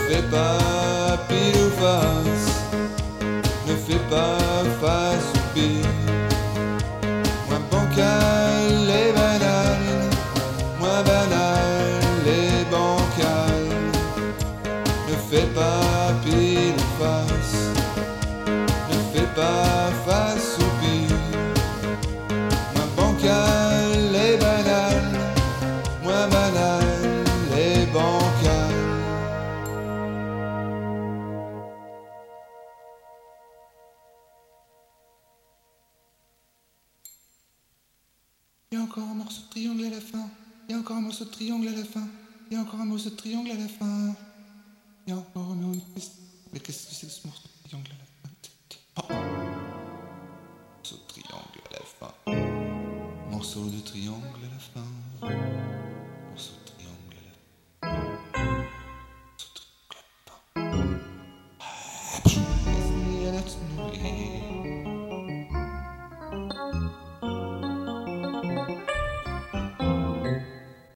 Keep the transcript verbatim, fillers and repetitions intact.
fais pas pile ou face, ne fais pas face ou pile. Moins bancal et banal, moins banal et bancal. Ne fais pas pile ou face, ne fais pas face ou pile. Moins bancal et banal, moins banal et bancal. Il y a encore un morceau de triangle à la fin. Il y a encore un morceau de triangle à la fin. Il y a encore un morceau de triangle à la fin. Il y a encore un autre. Mais qu'est-ce que c'est que ce morceau de triangle à la fin? Oh. Morceau de triangle à la fin. Morceau de triangle à la fin.